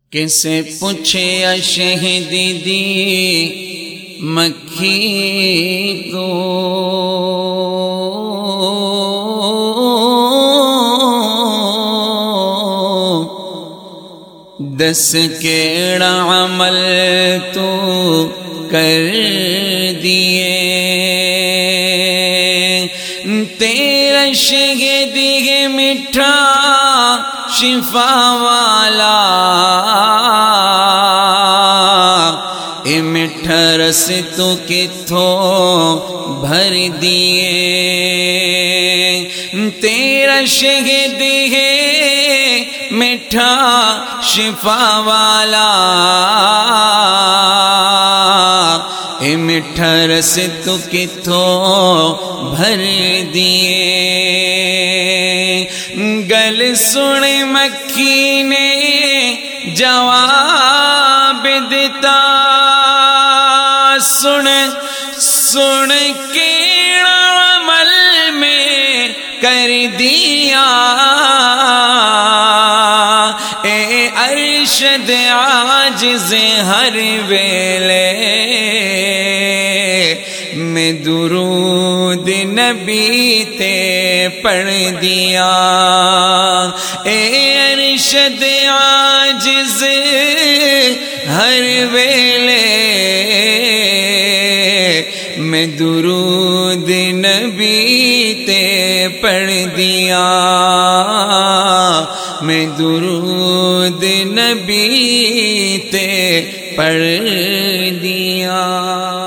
کسے پوچھے شہدی دی مکھی کو، دس کیڑا عمل تو کر دیے، تیرا شہدی ہے میٹھا شفا والا، اے میٹھا رس تو کتھوں بھر دیے، تیرا شہدی ہے میٹھا شفا والا، اے میٹھا رس تو کتھوں بھر دیے۔ گل سن مکھی نے جواب دیتا، سن سن کیڑا عمل میں کر دیا، اے ارشد عاجز ہر ویلے میں درود نبی تے پڑھ دیا، اے ارشد عاجز ہر ویلے میں درود نبی تے پڑھ دیا، میں درود نبی تے پڑھ دیا۔